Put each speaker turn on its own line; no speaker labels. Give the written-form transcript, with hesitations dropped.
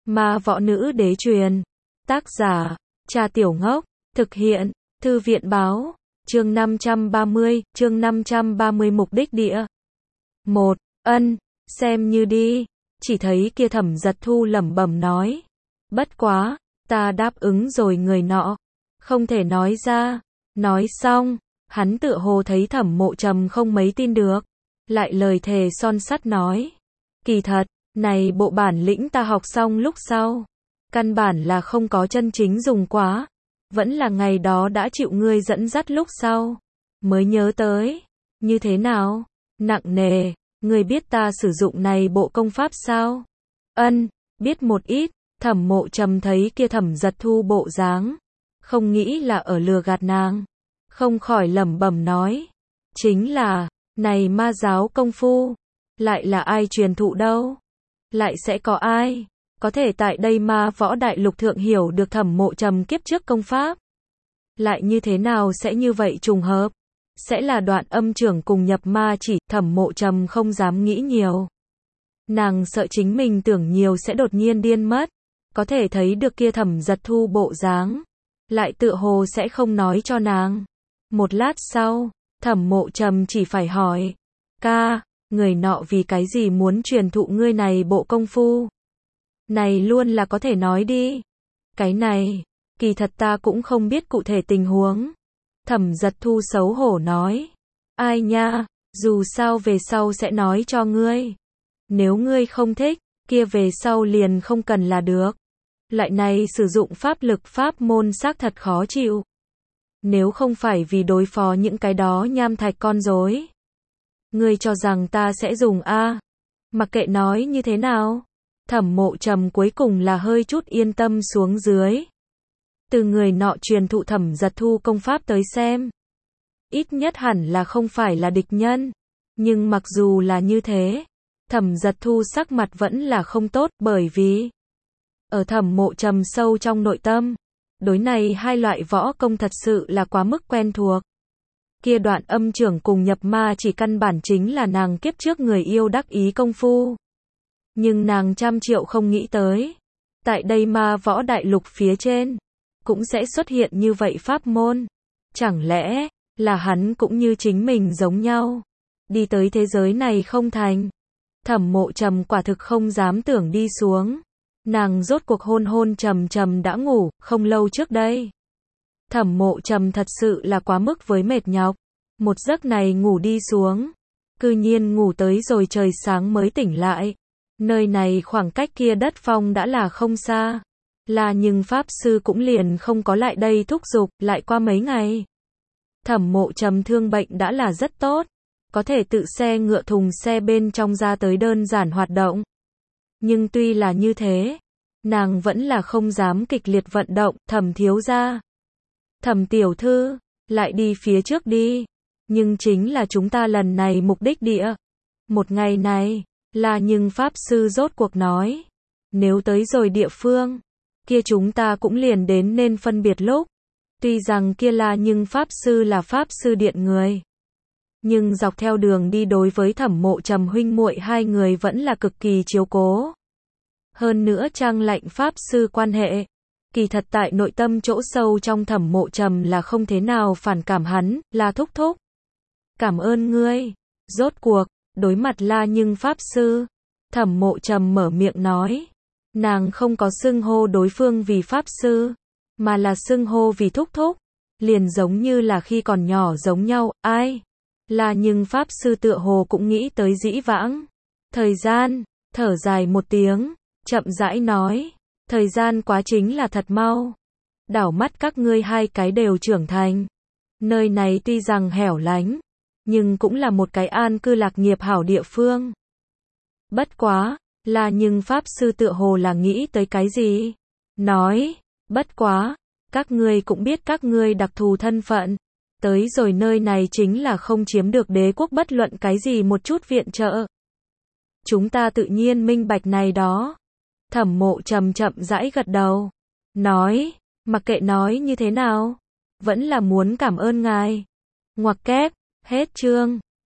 Ma võ nữ đế truyền. Tác giả, Trà Tiểu Ngốc. Thực hiện, Thư viện báo. Chương 530, mục đích địa. 1. Ân, xem như đi. Chỉ thấy kia Thẩm Giật Thu lẩm bẩm nói. Bất quá, ta đáp ứng rồi người nọ. Không thể nói ra. Nói xong, hắn tựa hồ thấy Thẩm Mộ Trầm không mấy tin được. Lại lời thề son sắt nói. Kỳ thật, này bộ bản lĩnh ta học xong lúc sau. Căn bản là không có chân chính dùng quá. Vẫn là ngày đó đã chịu ngươi dẫn dắt lúc sau. Mới nhớ tới. Như thế nào? Nặng nề. Ngươi biết ta sử dụng này bộ công pháp sao? Ân, biết một ít. Thẩm Mộ Trầm thấy kia Thẩm Giật Thu bộ dáng. Không nghĩ là ở lừa gạt nàng. Không khỏi lẩm bẩm nói. Chính là, này ma giáo công phu. Lại là ai truyền thụ đâu? Lại sẽ có ai? Có thể tại đây ma võ đại lục thượng hiểu được Thẩm Mộ Trầm kiếp trước công pháp. Lại như thế nào sẽ như vậy trùng hợp? Sẽ là Đoạn Âm trưởng cùng nhập ma chỉ, Thẩm Mộ Trầm không dám nghĩ nhiều. Nàng sợ chính mình tưởng nhiều sẽ đột nhiên điên mất. Có thể thấy được kia Thẩm Giật Thu bộ dáng. Lại tựa hồ sẽ không nói cho nàng. Một lát sau, Thẩm Mộ Trầm chỉ phải hỏi. Ca, người nọ vì cái gì muốn truyền thụ ngươi này bộ công phu? Này luôn là có thể nói đi. Cái này, kỳ thật ta cũng không biết cụ thể tình huống. Thẩm Giật Thu xấu hổ nói. Ai nha, dù sao về sau sẽ nói cho ngươi. Nếu ngươi không thích, kia về sau liền không cần là được. Lại này sử dụng pháp lực pháp môn xác thật khó chịu. Nếu không phải vì đối phó những cái đó nham thạch con rối. Ngươi cho rằng ta sẽ dùng a? Mặc kệ nói như thế nào. Thẩm Mộ Trầm cuối cùng là hơi chút yên tâm xuống dưới. Từ người nọ truyền thụ Thẩm Giật Thu công pháp tới xem. Ít nhất hẳn là không phải là địch nhân. Nhưng mặc dù là như thế, Thẩm Giật Thu sắc mặt vẫn là không tốt bởi vì ở Thẩm Mộ Trầm sâu trong nội tâm, đối này hai loại võ công thật sự là quá mức quen thuộc. Kia Đoạn Âm trưởng cùng nhập ma chỉ căn bản chính là nàng kiếp trước người yêu đắc ý công phu. Nhưng nàng trăm triệu không nghĩ tới. Tại đây ma võ đại lục phía trên, cũng sẽ xuất hiện như vậy pháp môn. Chẳng lẽ, là hắn cũng như chính mình giống nhau. Đi tới thế giới này không thành. Thẩm Mộ Trầm quả thực không dám tưởng đi xuống. Nàng rốt cuộc hôn trầm trầm đã ngủ, không lâu trước đây. Thẩm Mộ Trầm thật sự là quá mức với mệt nhọc. Một giấc này ngủ đi xuống. Cư nhiên ngủ tới rồi trời sáng mới tỉnh lại. Nơi này khoảng cách kia đất phong đã là không xa. Là nhưng Pháp Sư cũng liền không có lại đây thúc giục, lại qua mấy ngày. Thẩm Mộ Trầm thương bệnh đã là rất tốt. Có thể tự xe ngựa thùng xe bên trong ra tới đơn giản hoạt động. Nhưng tuy là như thế, nàng vẫn là không dám kịch liệt vận động. Thẩm thiếu gia, Thẩm tiểu thư, lại đi phía trước đi. Nhưng chính là chúng ta lần này mục đích địa. Một ngày này, là nhưng Pháp Sư rốt cuộc nói. Nếu tới rồi địa phương, kia chúng ta cũng liền đến nên phân biệt lúc. Tuy rằng kia là nhưng Pháp Sư là Pháp Sư điện người. Nhưng dọc theo đường đi đối với Thẩm Mộ Trầm huynh muội hai người vẫn là cực kỳ chiếu cố. Hơn nữa Trang Lạnh Pháp Sư quan hệ. Kỳ thật tại nội tâm chỗ sâu trong Thẩm Mộ Trầm là không thế nào phản cảm hắn, là thúc thúc. Cảm ơn ngươi. Rốt cuộc, đối mặt là nhưng Pháp Sư. Thẩm Mộ Trầm mở miệng nói. Nàng không có xưng hô đối phương vì Pháp Sư, mà là xưng hô vì thúc thúc. Liền giống như là khi còn nhỏ giống nhau, ai? Là nhưng Pháp Sư tựa hồ cũng nghĩ tới dĩ vãng. Thời gian, thở dài một tiếng, chậm rãi nói. Thời gian quá chính là thật mau. Đảo mắt các ngươi hai cái đều trưởng thành. Nơi này tuy rằng hẻo lánh, nhưng cũng là một cái an cư lạc nghiệp hảo địa phương. Bất quá, là nhưng Pháp Sư tựa hồ là nghĩ tới cái gì? Nói, bất quá, các ngươi cũng biết các ngươi đặc thù thân phận. Tới rồi nơi này chính là không chiếm được đế quốc bất luận cái gì một chút viện trợ. Chúng ta tự nhiên minh bạch này đó. Thẩm Mộ Trầm chậm rãi gật đầu. Nói, mặc kệ nói như thế nào, vẫn là muốn cảm ơn ngài. Ngoặc kép, hết chương.